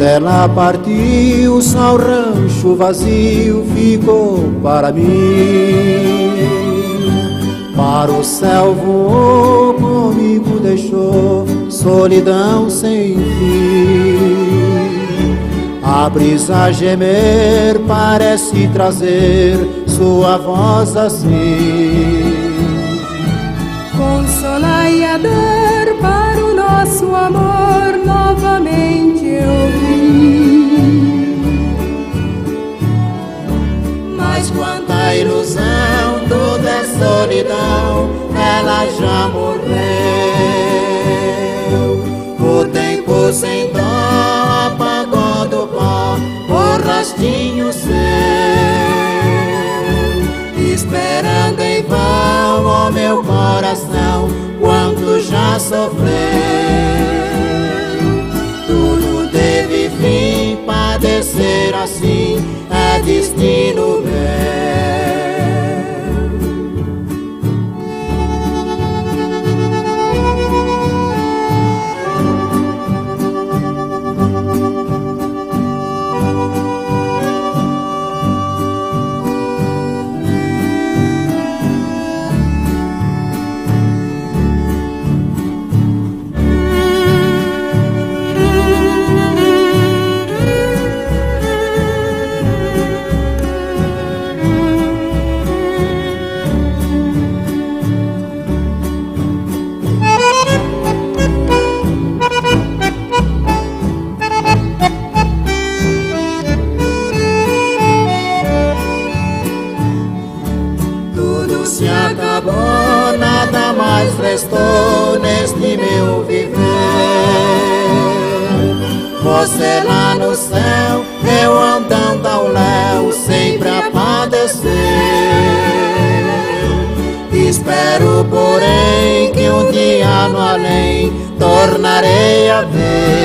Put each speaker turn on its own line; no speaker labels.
Ela partiu, só o rancho vazio ficou para mim. Para o céu voou, comigo deixou solidão sem fim. A brisa a gemer parece trazer sua voz assim.
Consolai a dor para o nosso amor novamente eu vi.
Mas quanto à ilusão, tudo é solidão, ela já morreu. O tempo sem dó apagou do pó o rastinho seu, esperando em vão o meu coração, quanto já sofreu. Tudo teve fim, padecer assim é destino meu. Se acabou, nada mais restou neste meu viver. Você lá no céu, eu andando ao léu, sempre a padecer. Espero, porém, que um dia no além tornarei a ver